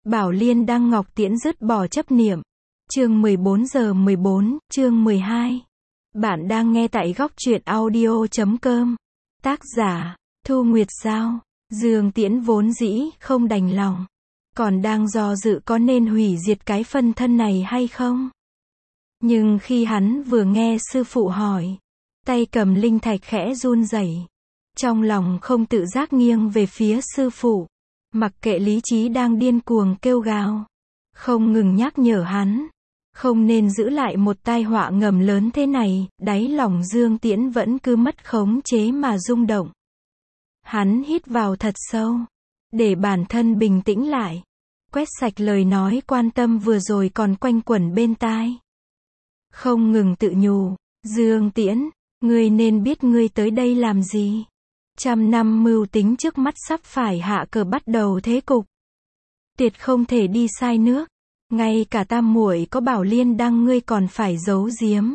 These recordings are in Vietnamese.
Bảo Liên Đăng Ngọc Tiễn dứt bỏ chấp niệm. Chương 14:14, chương 12. Bạn đang nghe tại góc truyện audio.com. Tác giả, Thu Nguyệt Giao. Dương Tiễn vốn dĩ không đành lòng, còn đang do dự có nên hủy diệt cái phân thân này hay không. Nhưng khi hắn vừa nghe sư phụ hỏi, tay cầm linh thạch khẽ run rẩy, trong lòng không tự giác nghiêng về phía sư phụ, mặc kệ lý trí đang điên cuồng kêu gào, không ngừng nhắc nhở hắn, không nên giữ lại một tai họa ngầm lớn thế này. Đáy lòng Dương Tiễn vẫn cứ mất khống chế mà rung động. Hắn hít vào thật sâu, để bản thân bình tĩnh lại, quét sạch lời nói quan tâm vừa rồi còn quanh quẩn bên tai. Không ngừng tự nhủ, Dương Tiễn, ngươi nên biết ngươi tới đây làm gì. Trăm năm mưu tính trước mắt sắp phải hạ cờ bắt đầu thế cục. Tuyệt không thể đi sai nước. Ngay cả tam muội có Bảo Liên Đăng ngươi còn phải giấu giếm.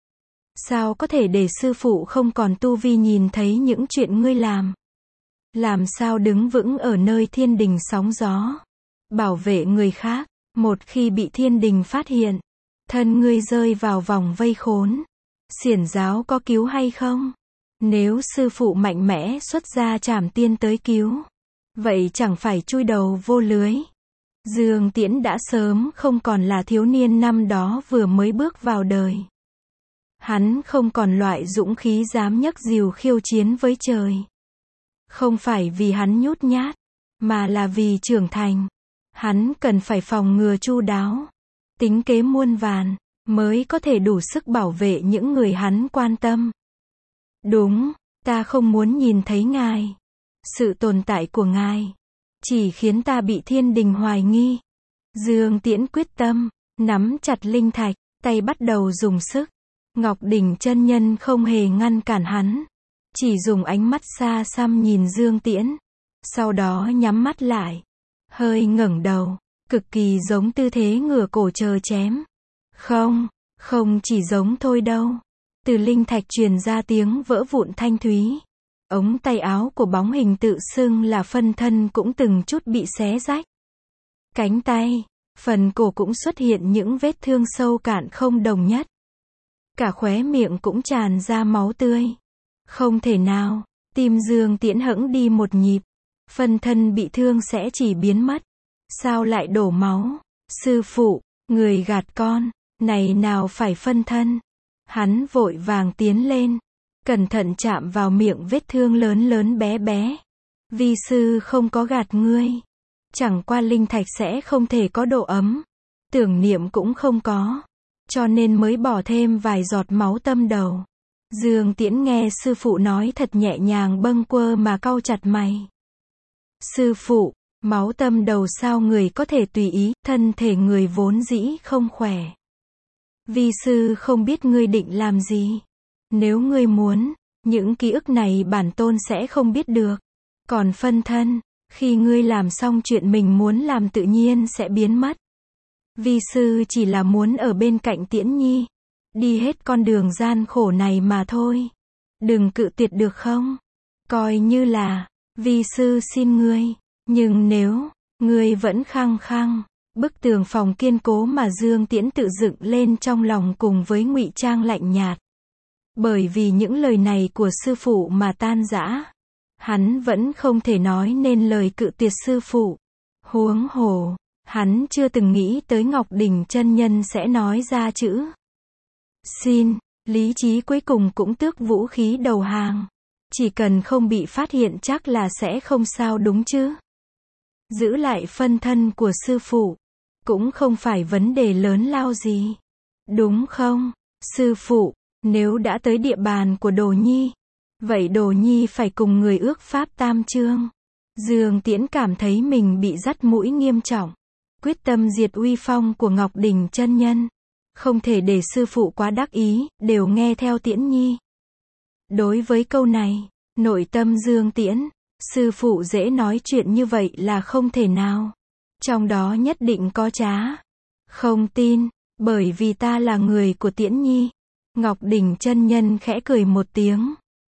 Sao có thể để sư phụ không còn tu vi nhìn thấy những chuyện ngươi làm? Làm sao đứng vững ở nơi thiên đình sóng gió, bảo vệ người khác, một khi bị thiên đình phát hiện, thân ngươi rơi vào vòng vây khốn, xiển giáo có cứu hay không? Nếu sư phụ mạnh mẽ xuất ra trảm tiên tới cứu, vậy chẳng phải chui đầu vô lưới. Dương Tiễn đã sớm không còn là thiếu niên năm đó vừa mới bước vào đời. Hắn không còn loại dũng khí dám nhấc diều khiêu chiến với trời. Không phải vì hắn nhút nhát, mà là vì trưởng thành. Hắn cần phải phòng ngừa chu đáo, tính kế muôn vàn, mới có thể đủ sức bảo vệ những người hắn quan tâm. Đúng, ta không muốn nhìn thấy ngài. Sự tồn tại của ngài chỉ khiến ta bị thiên đình hoài nghi. Dương Tiễn quyết tâm, nắm chặt linh thạch, tay bắt đầu dùng sức. Ngọc Đỉnh chân nhân không hề ngăn cản hắn, chỉ dùng ánh mắt xa xăm nhìn Dương Tiễn, sau đó nhắm mắt lại, hơi ngẩng đầu, cực kỳ giống tư thế ngửa cổ chờ chém. Không chỉ giống thôi đâu. Từ linh thạch truyền ra tiếng vỡ vụn thanh thúy. Ống tay áo của bóng hình tự xưng là phân thân cũng từng chút bị xé rách. Cánh tay, phần cổ cũng xuất hiện những vết thương sâu cạn không đồng nhất. Cả khóe miệng cũng tràn ra máu tươi. Không thể nào, tim Dương Tiễn hững đi một nhịp. Phân thân bị thương sẽ chỉ biến mất. Sao lại đổ máu? Sư phụ, người gạt con, này nào phải phân thân. Hắn vội vàng tiến lên, cẩn thận chạm vào miệng vết thương lớn lớn bé bé. Vi sư không có gạt ngươi. Chẳng qua linh thạch sẽ không thể có độ ấm. Tưởng niệm cũng không có. Cho nên mới bỏ thêm vài giọt máu tâm đầu. Dương Tiễn nghe sư phụ nói thật nhẹ nhàng bâng quơ mà cau chặt mày. Sư phụ, máu tâm đầu sao người có thể tùy ý, thân thể người vốn dĩ không khỏe. Vi sư không biết ngươi định làm gì. Nếu ngươi muốn, những ký ức này bản tôn sẽ không biết được. Còn phân thân, khi ngươi làm xong chuyện mình muốn làm tự nhiên sẽ biến mất. Vi sư chỉ là muốn ở bên cạnh Tiễn Nhi, đi hết con đường gian khổ này mà thôi. Đừng cự tuyệt được không? Coi như là, vi sư xin ngươi. Nhưng nếu, ngươi vẫn khăng khăng, bức tường phòng kiên cố mà Dương Tiễn tự dựng lên trong lòng cùng với ngụy trang lạnh nhạt. Bởi vì những lời này của sư phụ mà tan rã. Hắn vẫn không thể nói nên lời cự tuyệt sư phụ. Huống hồ, hắn chưa từng nghĩ tới Ngọc Đỉnh chân nhân sẽ nói ra chữ xin. Lý trí cuối cùng cũng tước vũ khí đầu hàng. Chỉ cần không bị phát hiện chắc là sẽ không sao đúng chứ. Giữ lại phân thân của sư phụ cũng không phải vấn đề lớn lao gì. Đúng không, sư phụ? Nếu đã tới địa bàn của Đồ Nhi, vậy Đồ Nhi phải cùng người ước pháp tam chương. Dương Tiễn cảm thấy mình bị dắt mũi nghiêm trọng. Quyết tâm diệt uy phong của Ngọc Đỉnh chân nhân. Không thể để sư phụ quá đắc ý, đều nghe theo Tiễn Nhi. Đối với câu này, nội tâm Dương Tiễn, sư phụ dễ nói chuyện như vậy là không thể nào. Trong đó nhất định có trá. Không tin, bởi vì ta là người của Tiễn Nhi. Ngọc Đỉnh chân nhân khẽ cười một tiếng.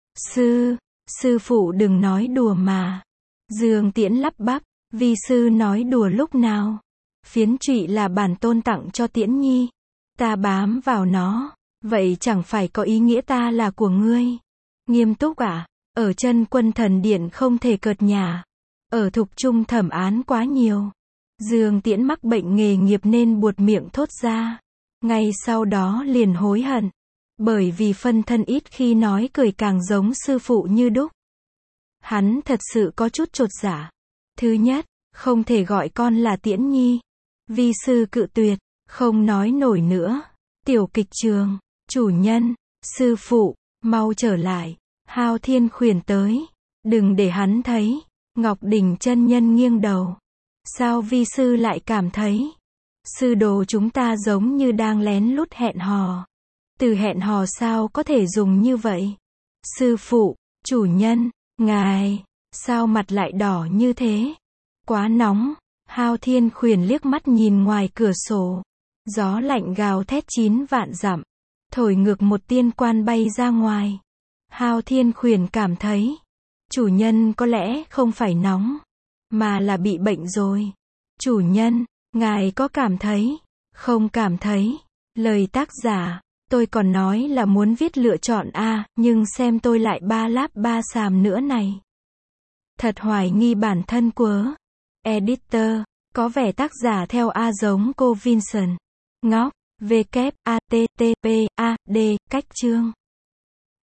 Sư phụ đừng nói đùa mà. Dương Tiễn lắp bắp, vi sư nói đùa lúc nào? Phiến trụy là bản tôn tặng cho Tiễn Nhi. Ta bám vào nó. Vậy chẳng phải có ý nghĩa ta là của ngươi. Nghiêm túc à? Ở chân Quân Thần Điện không thể cợt nhả. Ở Thục Trung thẩm án quá nhiều. Dương Tiễn mắc bệnh nghề nghiệp nên buột miệng thốt ra. Ngay sau đó liền hối hận. Bởi vì phân thân ít khi nói cười càng giống sư phụ như đúc. Hắn thật sự có chút chột dạ. Thứ nhất, không thể gọi con là Tiễn Nhi. Vi sư cự tuyệt, không nói nổi nữa. Tiểu kịch trường, chủ nhân, sư phụ, mau trở lại. Hao Thiên khuyển tới. Đừng để hắn thấy. Ngọc Đỉnh chân nhân nghiêng đầu. Sao vi sư lại cảm thấy sư đồ chúng ta giống như đang lén lút hẹn hò? Từ hẹn hò sao có thể dùng như vậy? Sư phụ, chủ nhân, ngài, sao mặt lại đỏ như thế? Quá nóng. Hao Thiên khuyển liếc mắt nhìn ngoài cửa sổ. Gió lạnh gào thét 9 vạn dặm. Thổi ngược một tiên quan bay ra ngoài. Hao Thiên khuyển cảm thấy chủ nhân có lẽ không phải nóng, mà là bị bệnh rồi. Chủ nhân, ngài có cảm thấy? Không cảm thấy. Lời tác giả, tôi còn nói là muốn viết lựa chọn A, nhưng xem tôi lại ba láp ba xàm nữa này. Thật hoài nghi bản thân quớ. Editor, có vẻ tác giả theo A giống cô Vincent. Ngóc, WATTPAD, cách chương.